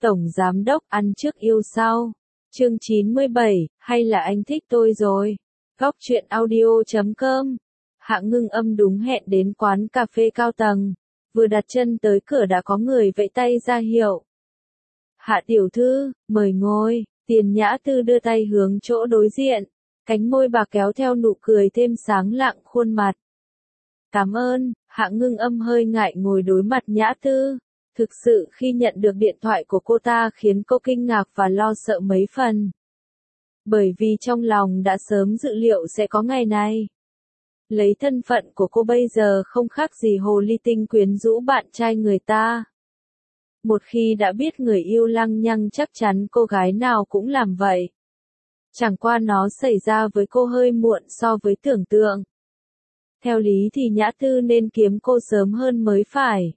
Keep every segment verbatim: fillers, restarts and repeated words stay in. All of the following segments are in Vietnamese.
Tổng Giám Đốc ăn trước yêu sau. Chương chín mươi bảy, hay là anh thích tôi rồi? Góc truyện audio chấm com. Hạ Ngưng Âm đúng hẹn đến quán cà phê cao tầng. Vừa đặt chân tới cửa đã có người vẫy tay ra hiệu. Hạ tiểu thư, mời ngồi. Tiền Nhã Tư đưa tay hướng chỗ đối diện. Cánh môi bà kéo theo nụ cười thêm sáng lạng khuôn mặt. Cảm ơn. Hạ Ngưng Âm hơi ngại ngồi đối mặt Nhã Tư. Thực sự khi nhận được điện thoại của cô ta khiến cô kinh ngạc và lo sợ mấy phần. Bởi vì trong lòng đã sớm dự liệu sẽ có ngày này. Lấy thân phận của cô bây giờ không khác gì hồ ly tinh quyến rũ bạn trai người ta. Một khi đã biết người yêu lăng nhăng chắc chắn cô gái nào cũng làm vậy. Chẳng qua nó xảy ra với cô hơi muộn so với tưởng tượng. Theo lý thì Nhã Tư nên kiếm cô sớm hơn mới phải.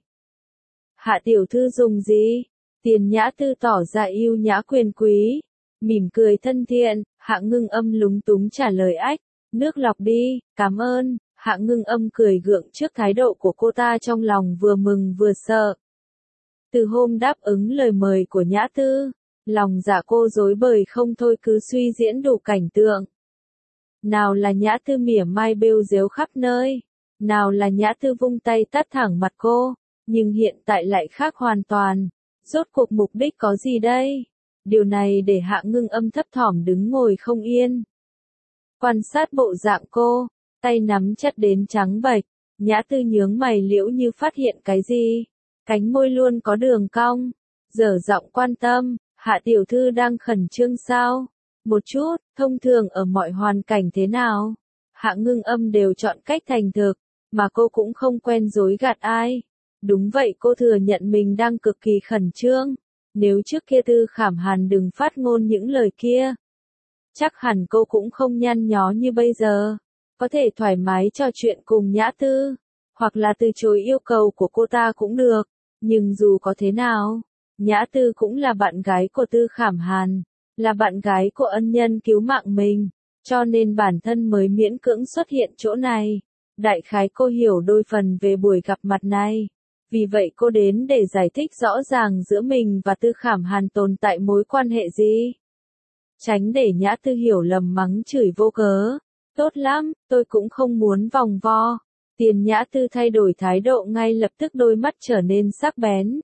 Hạ tiểu thư dùng gì? Tiền Nhã Tư tỏ ra yêu nhã quyền quý. Mỉm cười thân thiện, Hạ Ngưng Âm lúng túng trả lời ách. Nước lọc đi, cảm ơn. Hạ Ngưng Âm cười gượng trước thái độ của cô ta trong lòng vừa mừng vừa sợ. Từ hôm đáp ứng lời mời của Nhã Tư, lòng dạ cô rối bời không thôi cứ suy diễn đủ cảnh tượng. Nào là Nhã Tư mỉa mai bêu rếu khắp nơi, nào là Nhã Tư vung tay tát thẳng mặt cô, nhưng hiện tại lại khác hoàn toàn. Rốt cuộc mục đích có gì đây? Điều này để Hạ Ngưng Âm thấp thỏm đứng ngồi không yên. Quan sát bộ dạng cô, tay nắm chặt đến trắng bệch, Nhã Tư nhướng mày liễu như phát hiện cái gì. Cánh môi luôn có đường cong, dở giọng quan tâm, Hạ tiểu thư đang khẩn trương sao? Một chút, thông thường ở mọi hoàn cảnh thế nào? Hạ Ngưng Âm đều chọn cách thành thực, mà cô cũng không quen dối gạt ai. Đúng vậy, cô thừa nhận mình đang cực kỳ khẩn trương. Nếu trước kia Tư Khảm Hàn đừng phát ngôn những lời kia, chắc hẳn cô cũng không nhăn nhó như bây giờ. Có thể thoải mái trò chuyện cùng Nhã Tư, hoặc là từ chối yêu cầu của cô ta cũng được. Nhưng dù có thế nào, Nhã Tư cũng là bạn gái của Tư Khảm Hàn, là bạn gái của ân nhân cứu mạng mình, cho nên bản thân mới miễn cưỡng xuất hiện chỗ này. Đại khái cô hiểu đôi phần về buổi gặp mặt này. Vì vậy cô đến để giải thích rõ ràng giữa mình và Tư Khảm Hàn tồn tại mối quan hệ gì. Tránh để Nhã Tư hiểu lầm mắng chửi vô cớ. Tốt lắm, tôi cũng không muốn vòng vo. Tiền Nhã Tư thay đổi thái độ ngay lập tức, đôi mắt trở nên sắc bén.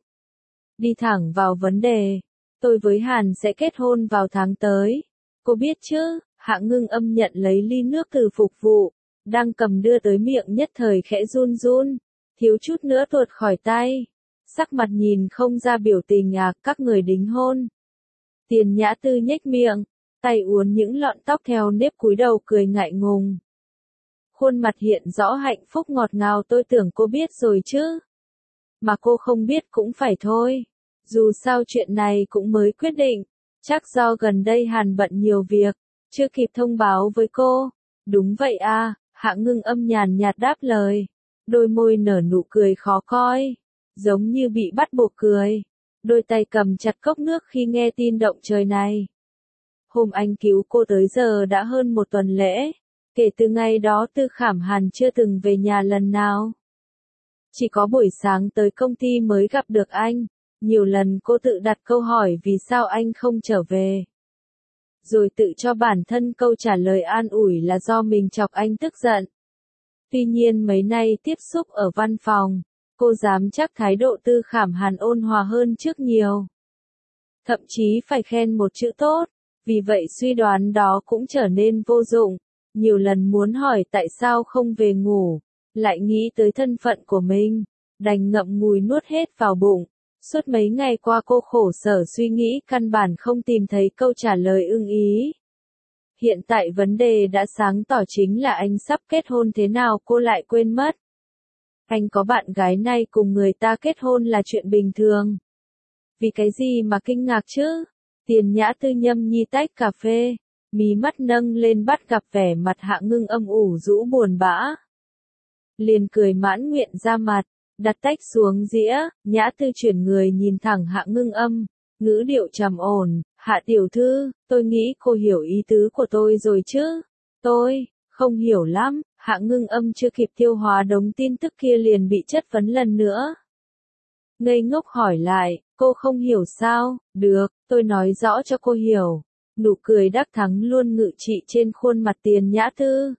Đi thẳng vào vấn đề. Tôi với Hàn sẽ kết hôn vào tháng tới. Cô biết chứ? Hạ Ngưng Âm nhận lấy ly nước từ phục vụ, đang cầm đưa tới miệng nhất thời khẽ run run, thiếu chút nữa tuột khỏi tay. Sắc mặt nhìn không ra biểu tình à, các người đính hôn. Tiền Nhã Tư nhếch miệng, tay uốn những lọn tóc theo nếp cúi đầu cười ngại ngùng. Khuôn mặt hiện rõ hạnh phúc ngọt ngào, tôi tưởng cô biết rồi chứ. Mà cô không biết cũng phải thôi. Dù sao chuyện này cũng mới quyết định. Chắc do gần đây Hàn bận nhiều việc, chưa kịp thông báo với cô. Đúng vậy à, Hạ Ngưng Âm nhàn nhạt đáp lời. Đôi môi nở nụ cười khó coi, giống như bị bắt buộc cười. Đôi tay cầm chặt cốc nước khi nghe tin động trời này. Hôm anh cứu cô tới giờ đã hơn một tuần lễ. Kể từ ngày đó Tư Khảm Hàn chưa từng về nhà lần nào. Chỉ có buổi sáng tới công ty mới gặp được anh. Nhiều lần cô tự đặt câu hỏi vì sao anh không trở về. Rồi tự cho bản thân câu trả lời an ủi là do mình chọc anh tức giận. Tuy nhiên mấy nay tiếp xúc ở văn phòng, cô dám chắc thái độ Tư Khảm Hàn ôn hòa hơn trước nhiều. Thậm chí phải khen một chữ tốt, vì vậy suy đoán đó cũng trở nên vô dụng. Nhiều lần muốn hỏi tại sao không về ngủ, lại nghĩ tới thân phận của mình, đành ngậm ngùi nuốt hết vào bụng. Suốt mấy ngày qua cô khổ sở suy nghĩ căn bản không tìm thấy câu trả lời ưng ý. Hiện tại vấn đề đã sáng tỏ, chính là anh sắp kết hôn, thế nào cô lại quên mất. Anh có bạn gái này cùng người ta kết hôn là chuyện bình thường. Vì cái gì mà kinh ngạc chứ? Tiền Nhã Tư nhâm nhi tách cà phê, mí mắt nâng lên bắt gặp vẻ mặt Hạ Ngưng Âm ủ rũ buồn bã. Liền cười mãn nguyện ra mặt, đặt tách xuống dĩa, Nhã Tư chuyển người nhìn thẳng Hạ Ngưng Âm, ngữ điệu trầm ổn. Hạ tiểu thư, tôi nghĩ cô hiểu ý tứ của tôi rồi chứ? Tôi không hiểu lắm. Hạ Ngưng Âm chưa kịp tiêu hóa đống tin tức kia liền bị chất vấn lần nữa. ngây ngốc hỏi lại, cô không hiểu sao, được, tôi nói rõ cho cô hiểu. Nụ cười đắc thắng luôn ngự trị trên khuôn mặt Tiền Nhã Tư.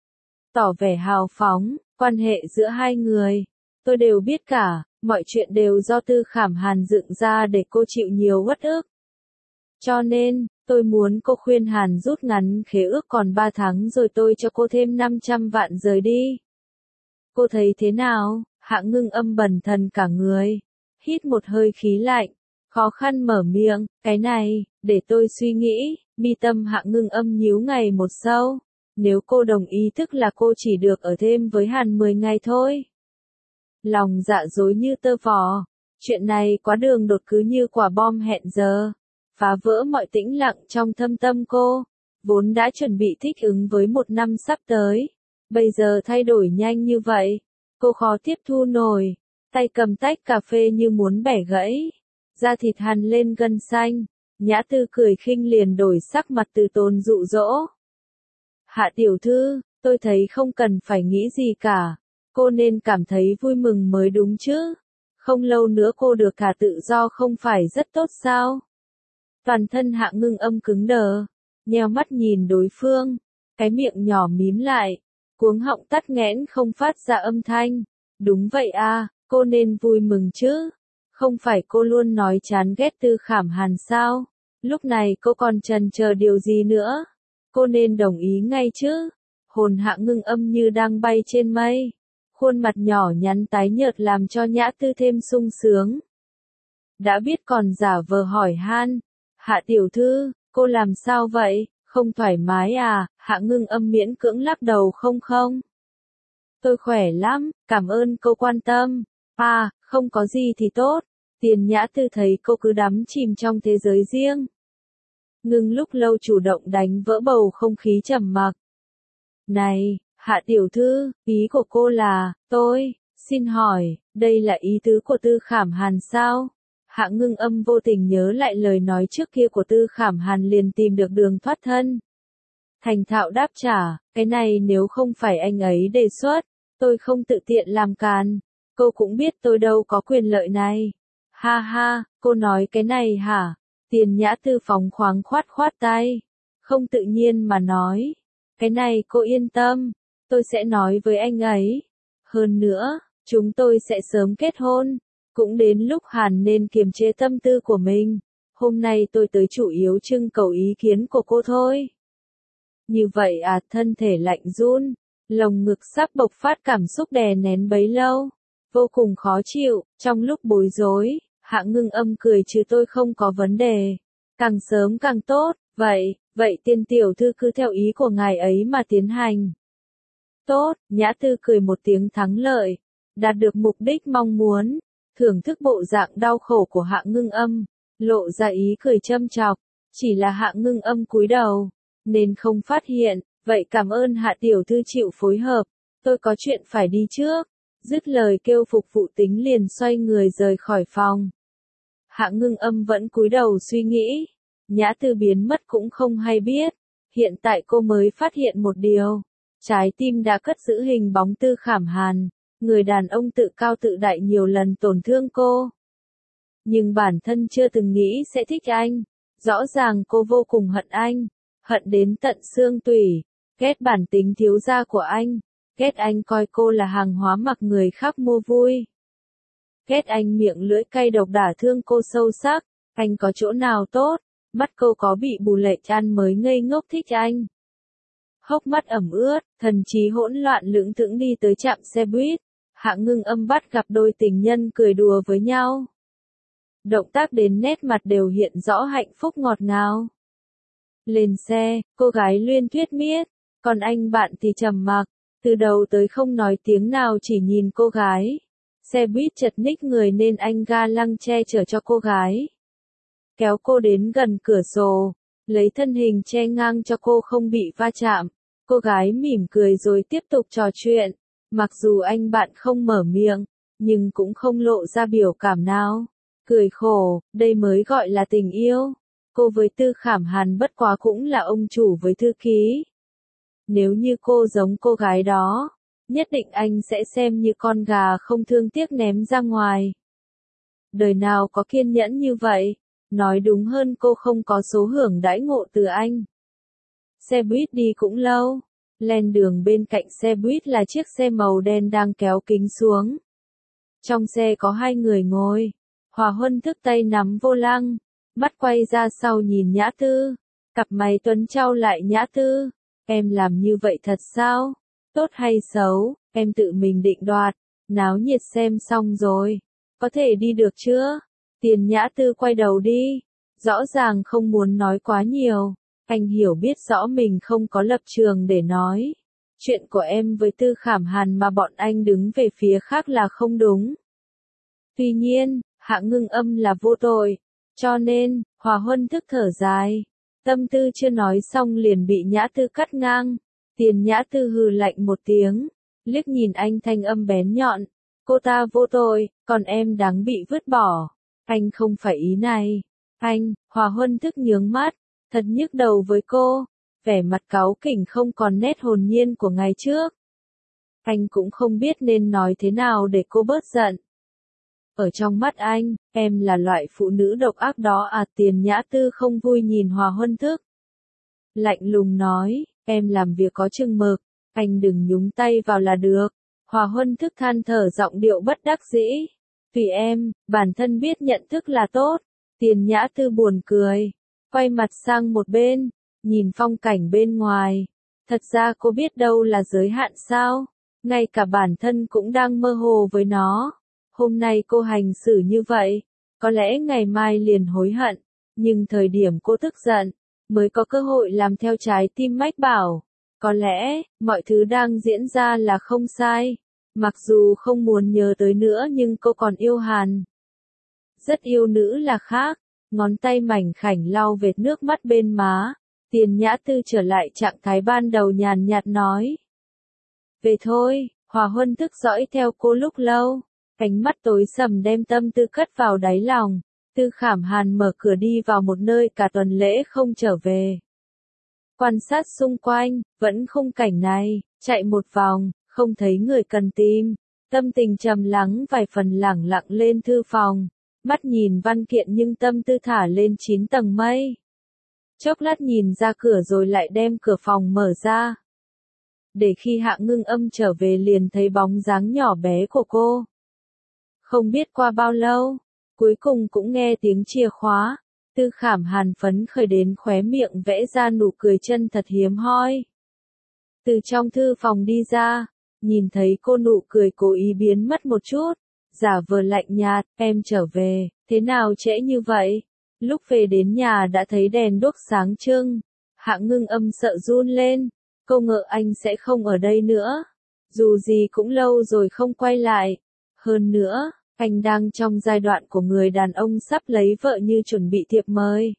Tỏ vẻ hào phóng, quan hệ giữa hai người. Tôi đều biết cả, mọi chuyện đều do Tư Khảm Hàn dựng ra để cô chịu nhiều uất ức. Cho nên, tôi muốn cô khuyên Hàn rút ngắn khế ước còn ba tháng rồi tôi cho cô thêm năm trăm vạn rời đi. Cô thấy thế nào? Hạ Ngưng Âm bần thần cả người. Hít một hơi khí lạnh. Khó khăn mở miệng, cái này, để tôi suy nghĩ. Mi tâm Hạ Ngưng Âm nhíu ngày một sâu. Nếu cô đồng ý tức là cô chỉ được ở thêm với Hàn mười ngày thôi. Lòng dạ dối như tơ vò. Chuyện này quá đường đột cứ như quả bom hẹn giờ. Phá vỡ mọi tĩnh lặng trong thâm tâm cô. Vốn đã chuẩn bị thích ứng với một năm sắp tới. Bây giờ thay đổi nhanh như vậy. Cô khó tiếp thu nổi. Tay cầm tách cà phê như muốn bẻ gãy. Da thịt hằn lên gân xanh. Nhã Tư cười khinh liền đổi sắc mặt từ tốn dụ dỗ. Hạ tiểu thư, tôi thấy không cần phải nghĩ gì cả. Cô nên cảm thấy vui mừng mới đúng chứ. Không lâu nữa cô được cả tự do không phải rất tốt sao? Toàn thân Hạ Ngưng Âm cứng đờ. Nheo mắt nhìn đối phương. Cái miệng nhỏ mím lại. Cuống họng tắc nghẽn không phát ra âm thanh. Đúng vậy à, cô nên vui mừng chứ. Không phải cô luôn nói chán ghét Tư Khảm Hàn sao? Lúc này cô còn chần chờ điều gì nữa? Cô nên đồng ý ngay chứ. Hồn Hạ Ngưng Âm như đang bay trên mây. Khuôn mặt nhỏ nhắn tái nhợt làm cho Nhã Tư thêm sung sướng. Đã biết còn giả vờ hỏi han. Hạ tiểu thư, cô làm sao vậy? Không thoải mái à? Hạ Ngưng Âm miễn cưỡng lắc đầu không không. Tôi khỏe lắm, cảm ơn cô quan tâm. À, không có gì thì tốt. Tiền Nhã Tư thấy cô cứ đắm chìm trong thế giới riêng. Ngưng lúc lâu chủ động đánh vỡ bầu không khí trầm mặc. Này, Hạ tiểu thư, ý của cô là, tôi, xin hỏi, đây là ý tứ của Tư Khảm Hàn sao? Hạ Ngưng Âm vô tình nhớ lại lời nói trước kia của Tư Khảm Hàn liền tìm được đường thoát thân. Thành thạo đáp trả, cái này nếu không phải anh ấy đề xuất, tôi không tự tiện làm càn. Cô cũng biết tôi đâu có quyền lợi này. Ha ha, cô nói cái này hả? Tiền Nhã Tư phóng khoáng khoát khoát tay. Không tự nhiên mà nói. Cái này cô yên tâm. Tôi sẽ nói với anh ấy. Hơn nữa, chúng tôi sẽ sớm kết hôn. Cũng đến lúc Hàn nên kiềm chế tâm tư của mình. Hôm nay tôi tới chủ yếu trưng cầu ý kiến của cô thôi. Như vậy à, thân thể lạnh run. Lồng ngực sắp bộc phát cảm xúc đè nén bấy lâu. Vô cùng khó chịu, trong lúc bối rối. Hạ Ngưng Âm cười chứ tôi không có vấn đề. Càng sớm càng tốt, vậy, vậy tiên tiểu thư cứ theo ý của ngài ấy mà tiến hành. Tốt, Nhã Tư cười một tiếng thắng lợi. Đạt được mục đích mong muốn. Thưởng thức bộ dạng đau khổ của Hạ Ngưng Âm. Lộ ra ý cười châm chọc. Chỉ là Hạ Ngưng Âm cúi đầu. Nên không phát hiện. Vậy cảm ơn Hạ tiểu thư chịu phối hợp. Tôi có chuyện phải đi trước. Dứt lời kêu phục vụ tính liền xoay người rời khỏi phòng. Hạ Ngưng Âm vẫn cúi đầu suy nghĩ. Nhã Tư biến mất cũng không hay biết. Hiện tại cô mới phát hiện một điều. Trái tim đã cất giữ hình bóng Tư Khảm Hàn. Người đàn ông tự cao tự đại nhiều lần tổn thương cô. Nhưng bản thân chưa từng nghĩ sẽ thích anh. Rõ ràng cô vô cùng hận anh. Hận đến tận xương tủy. Ghét bản tính thiếu gia của anh. Ghét anh coi cô là hàng hóa mặc người khác mua vui. Ghét anh miệng lưỡi cay độc đả thương cô sâu sắc. Anh có chỗ nào tốt? Mắt cô có bị bù lệ chan mới ngây ngốc thích anh. Hốc mắt ẩm ướt, thần trí hỗn loạn lững thững đi tới trạm xe buýt. Hạ Ngưng Âm bắt gặp đôi tình nhân cười đùa với nhau. Động tác đến nét mặt đều hiện rõ hạnh phúc ngọt ngào. Lên xe, cô gái luyên thuyết miết, còn anh bạn thì trầm mặc, từ đầu tới không nói tiếng nào chỉ nhìn cô gái. Xe buýt chật ních người nên anh ga lăng che chở cho cô gái. Kéo cô đến gần cửa sổ, lấy thân hình che ngang cho cô không bị va chạm. Cô gái mỉm cười rồi tiếp tục trò chuyện. Mặc dù anh bạn không mở miệng, nhưng cũng không lộ ra biểu cảm nào. Cười khổ, đây mới gọi là tình yêu. Cô với Tư Khảm Hàn bất quá cũng là ông chủ với thư ký. Nếu như cô giống cô gái đó, nhất định anh sẽ xem như con gà không thương tiếc ném ra ngoài. Đời nào có kiên nhẫn như vậy, nói đúng hơn cô không có số hưởng đãi ngộ từ anh. Xe buýt đi cũng lâu, lên đường bên cạnh xe buýt là chiếc xe màu đen đang kéo kính xuống. Trong xe có hai người ngồi, Hòa Huân thức tay nắm vô lăng, mắt quay ra sau nhìn Nhã Tư, cặp mày tuấn chau lại. Nhã Tư, em làm như vậy thật sao? Tốt hay xấu, em tự mình định đoạt, náo nhiệt xem xong rồi, có thể đi được chưa? Tiền Nhã Tư quay đầu đi, rõ ràng không muốn nói quá nhiều, anh hiểu biết rõ mình không có lập trường để nói. Chuyện của em với Tư Khảm Hàn mà bọn anh đứng về phía khác là không đúng. Tuy nhiên, Hạ Ngưng Âm là vô tội, cho nên, Hòa Huân thức thở dài. Tâm tư chưa nói xong liền bị Nhã Tư cắt ngang. Tiền Nhã Tư hừ lạnh một tiếng, liếc nhìn anh thanh âm bén nhọn. Cô ta vô tội, còn em đáng bị vứt bỏ. Anh không phải ý này. Anh, Hòa Huân thức nhướng mắt, thật nhức đầu với cô. Vẻ mặt cáu kỉnh không còn nét hồn nhiên của ngày trước. Anh cũng không biết nên nói thế nào để cô bớt giận. Ở trong mắt anh, em là loại phụ nữ độc ác đó à? Tiền Nhã Tư không vui nhìn Hòa Huân thức. Lạnh lùng nói, em làm việc có chừng mực, anh đừng nhúng tay vào là được. Hòa Huân thức than thở giọng điệu bất đắc dĩ. Tùy em, bản thân biết nhận thức là tốt. Tiền Nhã Tư buồn cười, quay mặt sang một bên, nhìn phong cảnh bên ngoài. Thật ra cô biết đâu là giới hạn sao? Ngay cả bản thân cũng đang mơ hồ với nó. Hôm nay cô hành xử như vậy, có lẽ ngày mai liền hối hận, nhưng thời điểm cô tức giận, mới có cơ hội làm theo trái tim mách bảo. Có lẽ, mọi thứ đang diễn ra là không sai, mặc dù không muốn nhớ tới nữa nhưng cô còn yêu Hàn. Rất yêu nữ là khác, ngón tay mảnh khảnh lau vệt nước mắt bên má. Tiền Nhã Tư trở lại trạng thái ban đầu nhàn nhạt nói. Về thôi, Hòa Huân thức dõi theo cô lúc lâu. Ánh mắt tối sầm đem tâm tư cất vào đáy lòng. Tư Khảm Hàn mở cửa đi vào một nơi cả tuần lễ không trở về. Quan sát xung quanh, vẫn khung cảnh này, chạy một vòng, không thấy người cần tìm. Tâm tình trầm lắng vài phần lẳng lặng lên thư phòng. Mắt nhìn văn kiện nhưng tâm tư thả lên chín tầng mây. Chốc lát nhìn ra cửa rồi lại đem cửa phòng mở ra. Để khi Hạ Ngưng Âm trở về liền thấy bóng dáng nhỏ bé của cô. Không biết qua bao lâu, cuối cùng cũng nghe tiếng chìa khóa. Tư Khảm Hàn phấn khởi đến khóe miệng vẽ ra nụ cười chân thật hiếm hoi. Từ trong thư phòng đi ra, nhìn thấy cô nụ cười cố ý biến mất một chút, giả vờ lạnh nhạt, em trở về, thế nào trễ như vậy? Lúc về đến nhà đã thấy đèn đuốc sáng trưng. Hạ Ngưng Âm sợ run lên, cô ngờ anh sẽ không ở đây nữa. Dù gì cũng lâu rồi không quay lại. Hơn nữa, anh đang trong giai đoạn của người đàn ông sắp lấy vợ như chuẩn bị thiệp mời.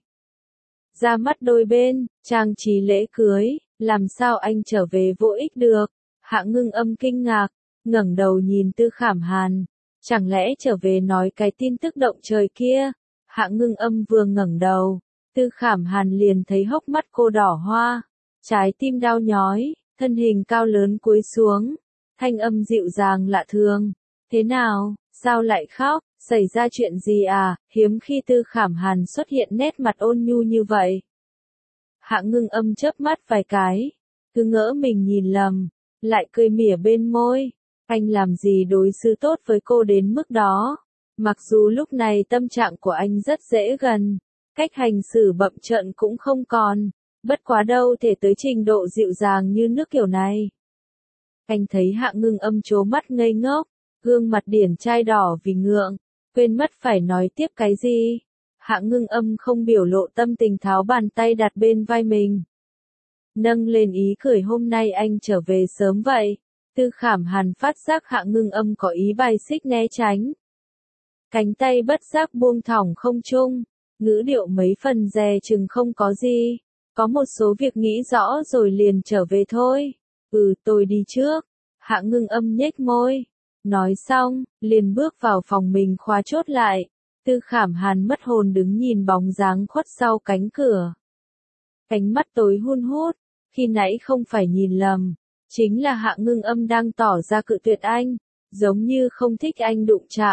Ra mắt đôi bên, trang trí lễ cưới, làm sao anh trở về vô ích được? Hạ Ngưng Âm kinh ngạc, ngẩng đầu nhìn Tư Khảm Hàn. Chẳng lẽ trở về nói cái tin tức động trời kia? Hạ Ngưng Âm vừa ngẩng đầu, Tư Khảm Hàn liền thấy hốc mắt cô đỏ hoa, trái tim đau nhói, thân hình cao lớn cúi xuống, thanh âm dịu dàng lạ thường. Thế nào, sao lại khóc, xảy ra chuyện gì à? Hiếm khi Tư Khảm Hàn xuất hiện nét mặt ôn nhu như vậy. Hạ Ngưng Âm chớp mắt vài cái, cứ ngỡ mình nhìn lầm, lại cười mỉa bên môi. Anh làm gì đối xử tốt với cô đến mức đó? Mặc dù lúc này tâm trạng của anh rất dễ gần, cách hành xử bậm trợn cũng không còn, bất quá đâu thể tới trình độ dịu dàng như nước kiểu này. Anh thấy Hạ Ngưng Âm trố mắt ngây ngốc, gương mặt điển trai đỏ vì ngượng, quên mất phải nói tiếp cái gì. Hạ Ngưng Âm không biểu lộ tâm tình tháo bàn tay đặt bên vai mình. Nâng lên ý cười hôm nay anh trở về sớm vậy. Tư Khảm Hàn phát giác Hạ Ngưng Âm có ý bài xích né tránh. Cánh tay bất giác buông thõng không trung, ngữ điệu mấy phần dè chừng không có gì. Có một số việc nghĩ rõ rồi liền trở về thôi. Ừ tôi đi trước. Hạ Ngưng Âm nhếch môi. Nói xong, liền bước vào phòng mình khóa chốt lại. Tư Khảm Hàn mất hồn đứng nhìn bóng dáng khuất sau cánh cửa. Ánh mắt tối hun hút, khi nãy không phải nhìn lầm. Chính là Hạ Ngưng Âm đang tỏ ra cự tuyệt anh, giống như không thích anh đụng chạm.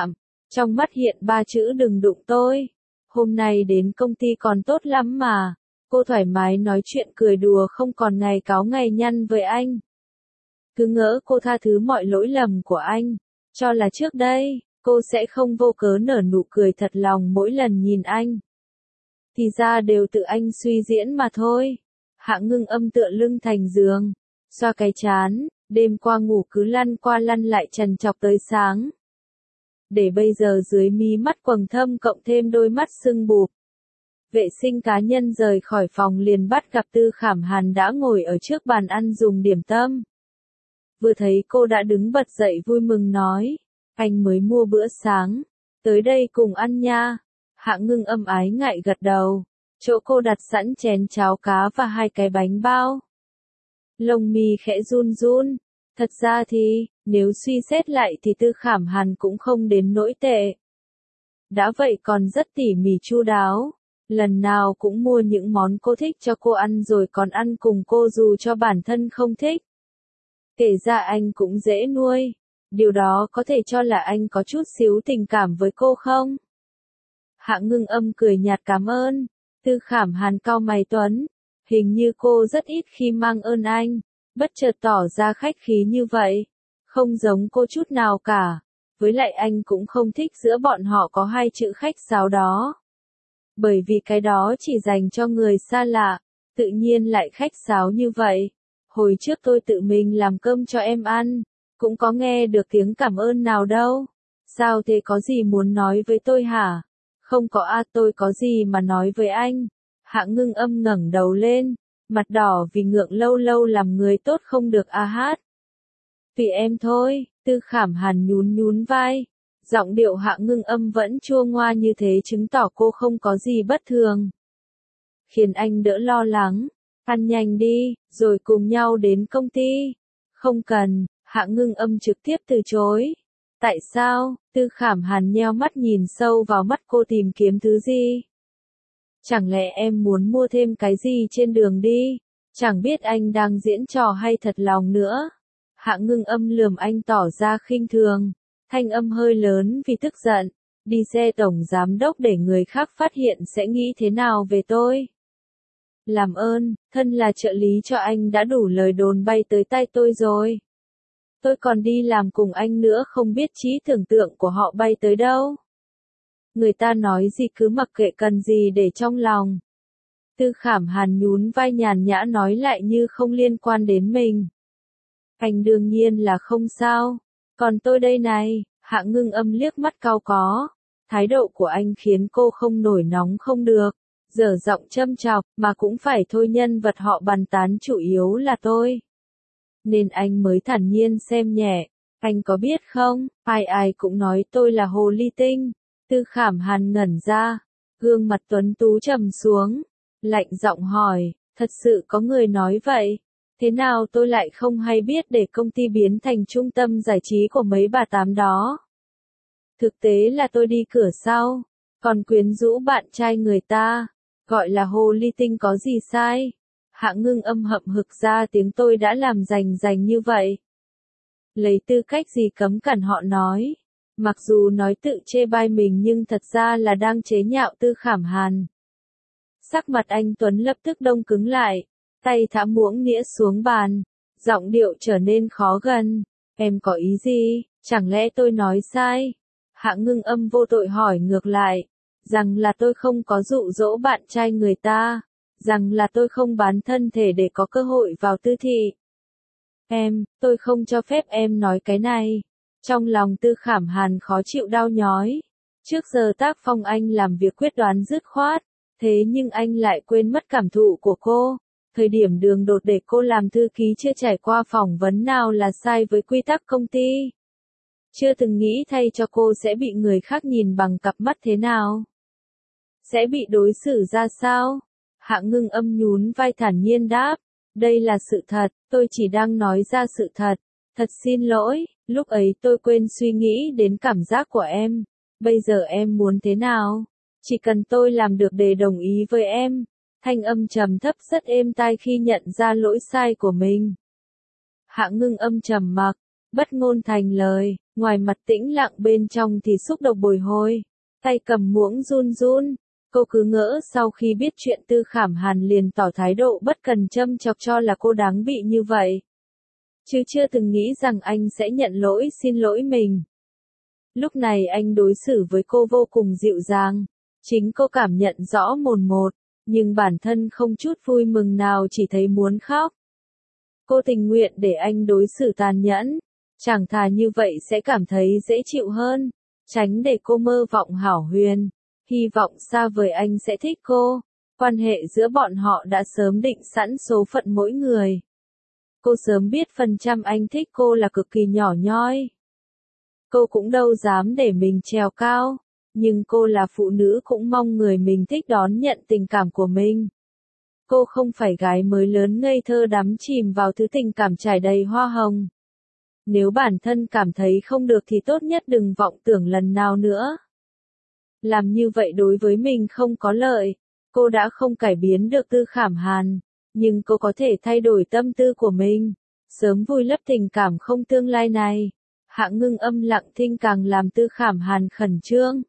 Trong mắt hiện ba chữ đừng đụng tôi. Hôm nay đến công ty còn tốt lắm mà. Cô thoải mái nói chuyện cười đùa không còn ngày cáo ngày nhăn với anh. Cứ ngỡ cô tha thứ mọi lỗi lầm của anh. Cho là trước đây, cô sẽ không vô cớ nở nụ cười thật lòng mỗi lần nhìn anh. Thì ra đều tự anh suy diễn mà thôi. Hạ Ngưng Âm tựa lưng thành giường, xoa cái chán, đêm qua ngủ cứ lăn qua lăn lại trằn trọc tới sáng. Để bây giờ dưới mí mắt quầng thâm cộng thêm đôi mắt sưng bụp. Vệ sinh cá nhân rời khỏi phòng liền bắt gặp Tư Khảm Hàn đã ngồi ở trước bàn ăn dùng điểm tâm. Vừa thấy cô đã đứng bật dậy vui mừng nói, anh mới mua bữa sáng, tới đây cùng ăn nha. Hạ Ngưng Âm ái ngại gật đầu, chỗ cô đặt sẵn chén cháo cá và hai cái bánh bao. Lông mi khẽ run run, thật ra thì, nếu suy xét lại thì Tư Khảm Hàn cũng không đến nỗi tệ. Đã vậy còn rất tỉ mỉ chu đáo, lần nào cũng mua những món cô thích cho cô ăn rồi còn ăn cùng cô dù cho bản thân không thích. Kể ra anh cũng dễ nuôi, điều đó có thể cho là anh có chút xíu tình cảm với cô không? Hạ Ngưng Âm cười nhạt cảm ơn. Tư Khảm Hàn cau mày Tuấn, hình như cô rất ít khi mang ơn anh, bất chợt tỏ ra khách khí như vậy, không giống cô chút nào cả, với lại anh cũng không thích giữa bọn họ có hai chữ khách sáo đó. Bởi vì cái đó chỉ dành cho người xa lạ, tự nhiên lại khách sáo như vậy. Hồi trước tôi tự mình làm cơm cho em ăn, cũng có nghe được tiếng cảm ơn nào đâu. Sao thế, có gì muốn nói với tôi hả? Không có a, tôi có gì mà nói với anh. Hạ Ngưng Âm ngẩng đầu lên, mặt đỏ vì ngượng lâu lâu làm người tốt không được a hát. Vì em thôi, Tư Khảm Hàn nhún nhún vai. Giọng điệu Hạ Ngưng Âm vẫn chua ngoa như thế chứng tỏ cô không có gì bất thường. Khiến anh đỡ lo lắng. Ăn nhanh đi, rồi cùng nhau đến công ty. Không cần, Hạ Ngưng Âm trực tiếp từ chối. Tại sao? Tư Khảm Hàn nheo mắt nhìn sâu vào mắt cô tìm kiếm thứ gì? Chẳng lẽ em muốn mua thêm cái gì trên đường đi? Chẳng biết anh đang diễn trò hay thật lòng nữa. Hạ Ngưng Âm lườm anh tỏ ra khinh thường. Thanh âm hơi lớn vì tức giận. Đi xe tổng giám đốc để người khác phát hiện sẽ nghĩ thế nào về tôi? Làm ơn, thân là trợ lý cho anh đã đủ lời đồn bay tới tay tôi rồi. Tôi còn đi làm cùng anh nữa, không biết trí tưởng tượng của họ bay tới đâu. Người ta nói gì cứ mặc kệ, cần gì để trong lòng. Tư Khảm Hàn nhún vai nhàn nhã nói lại như không liên quan đến mình. Anh đương nhiên là không sao. Còn tôi đây này, Hạ Ngưng Âm liếc mắt cau có. Thái độ của anh khiến cô không nổi nóng không được. Dở giọng châm chọc, mà cũng phải thôi, nhân vật họ bàn tán chủ yếu là tôi. Nên anh mới thản nhiên xem nhẹ. Anh có biết không, ai ai cũng nói tôi là hồ ly tinh. Tư Khảm Hàn ngẩn ra, gương mặt tuấn tú trầm xuống, lạnh giọng hỏi, thật sự có người nói vậy? Thế nào tôi lại không hay biết để công ty biến thành trung tâm giải trí của mấy bà tám đó? Thực tế là tôi đi cửa sau, còn quyến rũ bạn trai người ta, gọi là hồ ly tinh có gì sai? Hạ Ngưng Âm hậm hực ra tiếng, tôi đã làm rành rành như vậy. Lấy tư cách gì cấm cản họ nói? Mặc dù nói tự chê bai mình nhưng thật ra là đang chế nhạo Tư Khảm Hàn. Sắc mặt anh Tuấn lập tức đông cứng lại, tay thả muỗng nĩa xuống bàn, giọng điệu trở nên khó gần. Em có ý gì, chẳng lẽ tôi nói sai? Hạ Ngưng Âm vô tội hỏi ngược lại, rằng là tôi không có dụ dỗ bạn trai người ta, rằng là tôi không bán thân thể để có cơ hội vào tư thị. Em, tôi không cho phép em nói cái này. Trong lòng Tư Khảm Hàn khó chịu đau nhói. Trước giờ tác phong anh làm việc quyết đoán dứt khoát, thế nhưng anh lại quên mất cảm thụ của cô. Thời điểm đường đột để cô làm thư ký chưa trải qua phỏng vấn nào là sai với quy tắc công ty. Chưa từng nghĩ thay cho cô sẽ bị người khác nhìn bằng cặp mắt thế nào. Sẽ bị đối xử ra sao? Hạ Ngưng Âm nhún vai thản nhiên đáp, đây là sự thật, tôi chỉ đang nói ra sự thật. Thật xin lỗi, lúc ấy tôi quên suy nghĩ đến cảm giác của em. Bây giờ em muốn thế nào? Chỉ cần tôi làm được để đồng ý với em. Thanh âm trầm thấp rất êm tai khi nhận ra lỗi sai của mình. Hạ Ngưng Âm trầm mặc, bất ngôn thành lời, Ngoài mặt tĩnh lặng bên trong thì xúc động bồi hồi. Tay cầm muỗng run run. Cô cứ ngỡ sau khi biết chuyện Tư Khảm Hàn liền tỏ thái độ bất cần châm chọc cho là cô đáng bị như vậy. Chứ chưa từng nghĩ rằng anh sẽ nhận lỗi xin lỗi mình. Lúc này anh đối xử với cô vô cùng dịu dàng. Chính cô cảm nhận rõ mồn một, nhưng bản thân không chút vui mừng nào, chỉ thấy muốn khóc. Cô tình nguyện để anh đối xử tàn nhẫn. Chẳng thà như vậy sẽ cảm thấy dễ chịu hơn. Tránh để cô mơ vọng hảo huyền. Hy vọng xa vời anh sẽ thích cô. Quan hệ giữa bọn họ đã sớm định sẵn số phận mỗi người. Cô sớm biết phần trăm anh thích cô là cực kỳ nhỏ nhoi. Cô cũng đâu dám để mình trèo cao. Nhưng cô là phụ nữ cũng mong người mình thích đón nhận tình cảm của mình. Cô không phải gái mới lớn ngây thơ đắm chìm vào thứ tình cảm trải đầy hoa hồng. Nếu bản thân cảm thấy không được thì tốt nhất đừng vọng tưởng lần nào nữa. Làm như vậy đối với mình không có lợi. Cô đã không cải biến được Tư Khảm Hàn, nhưng cô có thể thay đổi tâm tư của mình, sớm vùi lấp tình cảm không tương lai này. Hạ Ngưng Âm lặng thinh càng làm Tư Khảm Hàn khẩn trương.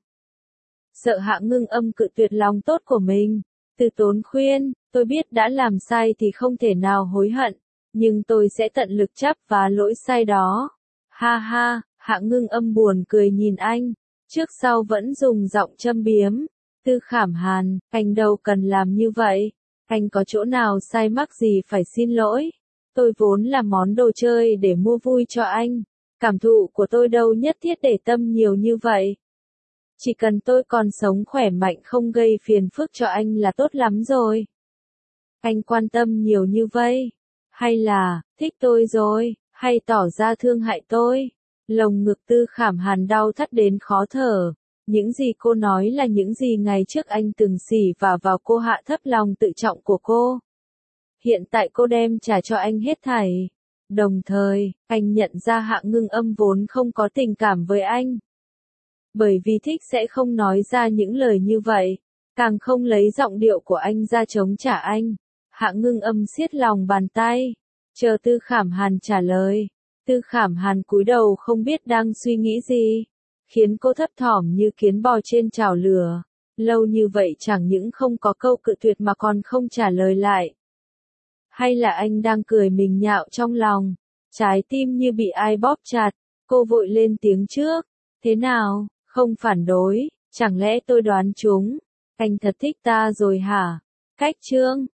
Sợ Hạ Ngưng Âm cự tuyệt lòng tốt của mình, Từ Tốn khuyên, tôi biết đã làm sai thì không thể nào hối hận, nhưng tôi sẽ tận lực chắp vá lỗi sai đó. Ha ha, Hạ Ngưng Âm buồn cười nhìn anh, trước sau vẫn dùng giọng châm biếm. Tư Khảm Hàn, anh đâu cần làm như vậy, anh có chỗ nào sai mắc gì phải xin lỗi. Tôi vốn là món đồ chơi để mua vui cho anh, cảm thụ của tôi đâu nhất thiết để tâm nhiều như vậy. Chỉ cần tôi còn sống khỏe mạnh không gây phiền phức cho anh là tốt lắm rồi. Anh quan tâm nhiều như vậy, hay là, thích tôi rồi, hay tỏ ra thương hại tôi? Lồng ngực Tư Khảm Hàn đau thắt đến khó thở. Những gì cô nói là những gì ngày trước anh từng xỉ vả vào cô, hạ thấp lòng tự trọng của cô. Hiện tại cô đem trả cho anh hết thảy. Đồng thời, anh nhận ra Hạ Ngưng Âm vốn không có tình cảm với anh. Bởi vì thích sẽ không nói ra những lời như vậy, càng không lấy giọng điệu của anh ra chống trả anh. Hạ Ngưng Âm siết lòng bàn tay, chờ Tư Khảm Hàn trả lời. Tư Khảm Hàn cúi đầu không biết đang suy nghĩ gì, khiến cô thấp thỏm như kiến bò trên chảo lửa. Lâu như vậy chẳng những không có câu cự tuyệt mà còn không trả lời lại. Hay là anh đang cười mình nhạo trong lòng, trái tim như bị ai bóp chặt. Cô vội lên tiếng trước. Thế nào, không phản đối, chẳng lẽ tôi đoán trúng, anh thật thích ta rồi hả? Cách chương